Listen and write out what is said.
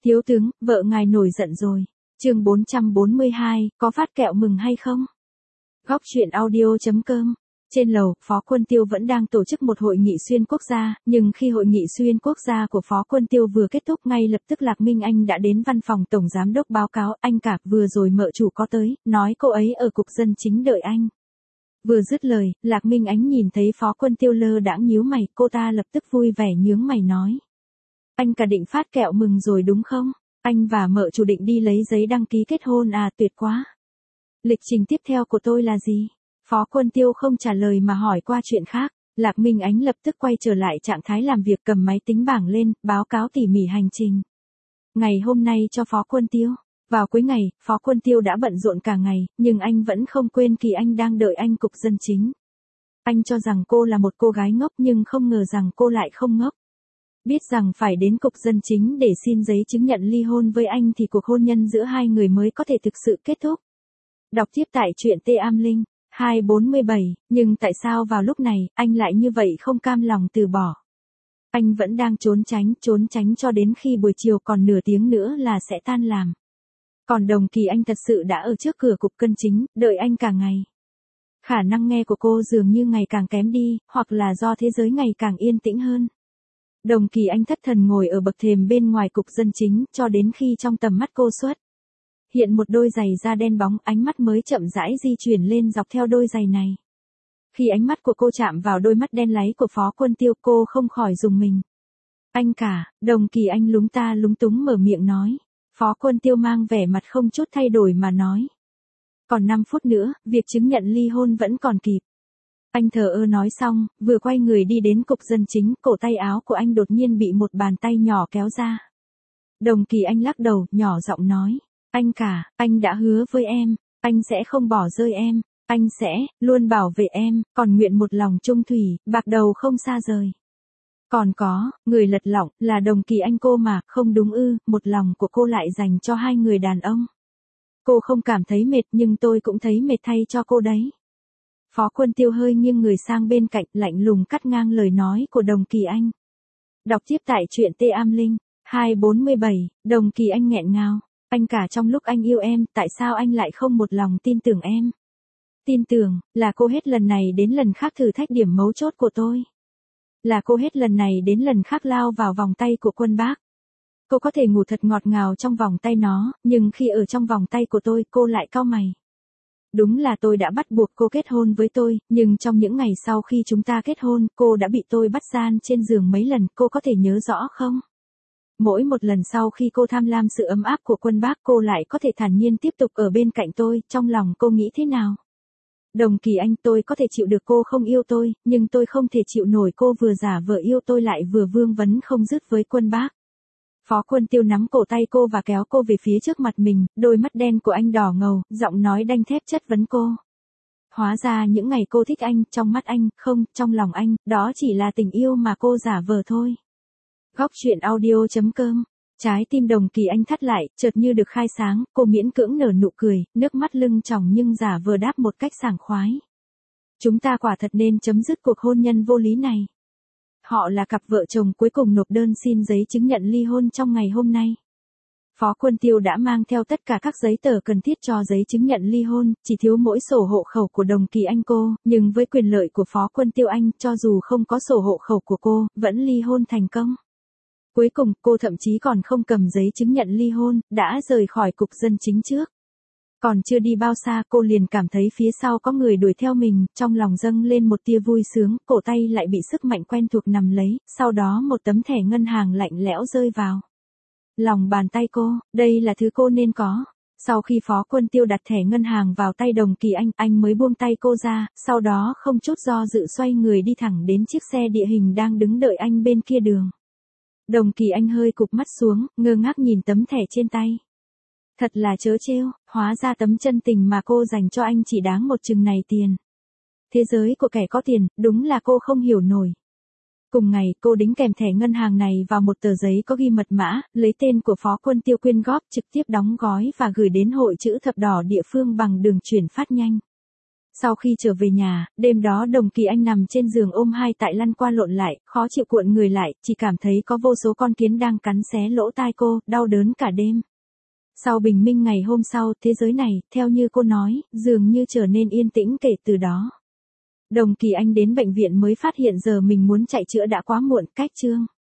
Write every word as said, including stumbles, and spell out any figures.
Thiếu tướng, vợ ngài nổi giận rồi. Chương bốn trăm bốn mươi hai, có phát kẹo mừng hay không? Góc truyện audio chấm com. Trên lầu, Phó Quân Tiêu vẫn đang tổ chức một hội nghị xuyên quốc gia, nhưng khi hội nghị xuyên quốc gia của Phó Quân Tiêu vừa kết thúc ngay lập tức Lạc Minh Anh đã đến văn phòng tổng giám đốc báo cáo, anh cả, vừa rồi mợ chủ có tới, nói cô ấy ở cục dân chính đợi anh. Vừa dứt lời, Lạc Minh Ánh nhìn thấy Phó Quân Tiêu lơ đãng nhíu mày, cô ta lập tức vui vẻ nhướng mày nói. Anh cả định phát kẹo mừng rồi đúng không? Anh và mợ chủ định đi lấy giấy đăng ký kết hôn à, tuyệt quá. Lịch trình tiếp theo của tôi là gì? Phó Quân Tiêu không trả lời mà hỏi qua chuyện khác. Lạc Minh Ánh lập tức quay trở lại trạng thái làm việc, cầm máy tính bảng lên, báo cáo tỉ mỉ hành trình. Ngày hôm nay cho Phó Quân Tiêu. Vào cuối ngày, Phó Quân Tiêu đã bận rộn cả ngày, nhưng anh vẫn không quên Kỳ Anh đang đợi anh cục dân chính. Anh cho rằng cô là một cô gái ngốc nhưng không ngờ rằng cô lại không ngốc. Biết rằng phải đến cục dân chính để xin giấy chứng nhận ly hôn với anh thì cuộc hôn nhân giữa hai người mới có thể thực sự kết thúc. Đọc tiếp tại truyện T Am Linh, hai bốn bảy, nhưng tại sao vào lúc này, anh lại như vậy không cam lòng từ bỏ. Anh vẫn đang trốn tránh, trốn tránh cho đến khi buổi chiều còn nửa tiếng nữa là sẽ tan làm. Còn Đồng Kỳ Anh thật sự đã ở trước cửa cục cân chính, đợi anh cả ngày. Khả năng nghe của cô dường như ngày càng kém đi, hoặc là do thế giới ngày càng yên tĩnh hơn. Đồng Kỳ Anh thất thần ngồi ở bậc thềm bên ngoài cục dân chính, cho đến khi trong tầm mắt cô xuất hiện một đôi giày da đen bóng, ánh mắt mới chậm rãi di chuyển lên dọc theo đôi giày này. Khi ánh mắt của cô chạm vào đôi mắt đen láy của Phó Quân Tiêu, cô không khỏi rùng mình. Anh cả, Đồng Kỳ Anh lúng ta lúng túng mở miệng nói. Phó Quân Tiêu mang vẻ mặt không chút thay đổi mà nói. Còn năm phút nữa, việc chứng nhận ly hôn vẫn còn kịp. Anh thờ ơ nói xong, vừa quay người đi đến cục dân chính, cổ tay áo của anh đột nhiên bị một bàn tay nhỏ kéo ra. Đồng Kỳ Anh lắc đầu, nhỏ giọng nói. Anh cả, anh đã hứa với em, anh sẽ không bỏ rơi em, anh sẽ luôn bảo vệ em, còn nguyện một lòng chung thủy, bạc đầu không xa rời. Còn có, người lật lọng, là Đồng Kỳ Anh cô mà, không đúng ư, một lòng của cô lại dành cho hai người đàn ông. Cô không cảm thấy mệt nhưng tôi cũng thấy mệt thay cho cô đấy. Phó Quân Tiêu hơi nghiêng người sang bên cạnh, lạnh lùng cắt ngang lời nói của Đồng Kỳ Anh. Đọc tiếp tại truyện T Am Linh, hai bốn bảy, Đồng Kỳ Anh nghẹn ngào. Anh cả, trong lúc anh yêu em, tại sao anh lại không một lòng tin tưởng em? Tin tưởng, là cô hết lần này đến lần khác thử thách điểm mấu chốt của tôi. Là cô hết lần này đến lần khác lao vào vòng tay của Quân Bác. Cô có thể ngủ thật ngọt ngào trong vòng tay nó, nhưng khi ở trong vòng tay của tôi, cô lại cau mày. Đúng là tôi đã bắt buộc cô kết hôn với tôi, nhưng trong những ngày sau khi chúng ta kết hôn, cô đã bị tôi bắt gian trên giường mấy lần, cô có thể nhớ rõ không? Mỗi một lần sau khi cô tham lam sự ấm áp của Quân Bác, cô lại có thể thản nhiên tiếp tục ở bên cạnh tôi, trong lòng cô nghĩ thế nào? Đồng Kỳ Anh, tôi có thể chịu được cô không yêu tôi, nhưng tôi không thể chịu nổi cô vừa giả vờ yêu tôi lại vừa vương vấn không dứt với Quân Bác. Phó Quân Tiêu nắm cổ tay cô và kéo cô về phía trước mặt mình, đôi mắt đen của anh đỏ ngầu, giọng nói đanh thép chất vấn cô. Hóa ra những ngày cô thích anh, trong mắt anh, không, trong lòng anh, đó chỉ là tình yêu mà cô giả vờ thôi. Góc truyện audio chấm com. Trái tim Đồng Kỳ Anh thắt lại, chợt như được khai sáng, cô miễn cưỡng nở nụ cười, nước mắt lưng tròng nhưng giả vờ đáp một cách sảng khoái. Chúng ta quả thật nên chấm dứt cuộc hôn nhân vô lý này. Họ là cặp vợ chồng cuối cùng nộp đơn xin giấy chứng nhận ly hôn trong ngày hôm nay. Phó Quân Tiêu đã mang theo tất cả các giấy tờ cần thiết cho giấy chứng nhận ly hôn, chỉ thiếu mỗi sổ hộ khẩu của Đồng Kỳ Anh cô, nhưng với quyền lợi của Phó Quân Tiêu anh, cho dù không có sổ hộ khẩu của cô, vẫn ly hôn thành công. Cuối cùng, cô thậm chí còn không cầm giấy chứng nhận ly hôn, đã rời khỏi cục dân chính trước. Còn chưa đi bao xa cô liền cảm thấy phía sau có người đuổi theo mình, trong lòng dâng lên một tia vui sướng, cổ tay lại bị sức mạnh quen thuộc nắm lấy, sau đó một tấm thẻ ngân hàng lạnh lẽo rơi vào lòng bàn tay cô, đây là thứ cô nên có. Sau khi Phó Quân Tiêu đặt thẻ ngân hàng vào tay Đồng Kỳ Anh, anh mới buông tay cô ra, sau đó không chút do dự xoay người đi thẳng đến chiếc xe địa hình đang đứng đợi anh bên kia đường. Đồng Kỳ Anh hơi cụp mắt xuống, ngơ ngác nhìn tấm thẻ trên tay. Thật là trớ trêu, hóa ra tấm chân tình mà cô dành cho anh chỉ đáng một chừng này tiền. Thế giới của kẻ có tiền, đúng là cô không hiểu nổi. Cùng ngày, cô đính kèm thẻ ngân hàng này vào một tờ giấy có ghi mật mã, lấy tên của Phó Quân Tiêu quyên góp, trực tiếp đóng gói và gửi đến hội chữ thập đỏ địa phương bằng đường chuyển phát nhanh. Sau khi trở về nhà, đêm đó Đồng Kỳ Anh nằm trên giường ôm hai tại lăn qua lộn lại, khó chịu cuộn người lại, chỉ cảm thấy có vô số con kiến đang cắn xé lỗ tai cô, đau đớn cả đêm. Sau bình minh ngày hôm sau, thế giới này, theo như cô nói, dường như trở nên yên tĩnh kể từ đó. Đồng Kỳ Anh đến bệnh viện mới phát hiện giờ mình muốn chạy chữa đã quá muộn, cách chương.